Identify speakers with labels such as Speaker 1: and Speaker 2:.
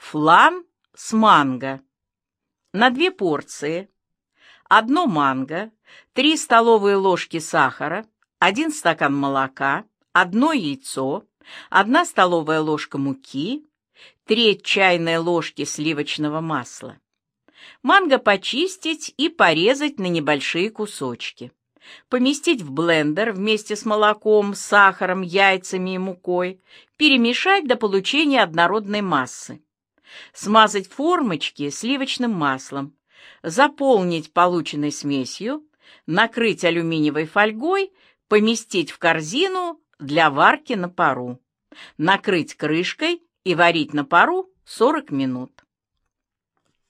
Speaker 1: Флан с манго. На 2 порции. 1 манго, 3 столовые ложки сахара, 1 стакан молока, 1 яйцо, 1 столовая ложка муки, треть чайной ложки сливочного масла. Манго почистить и порезать на небольшие кусочки. Поместить в блендер вместе с молоком, сахаром, яйцами и мукой, перемешать до получения однородной массы. Смазать формочки сливочным маслом, заполнить полученной смесью, накрыть алюминиевой фольгой, поместить в корзину для варки на пару, накрыть крышкой и варить на пару 40 минут.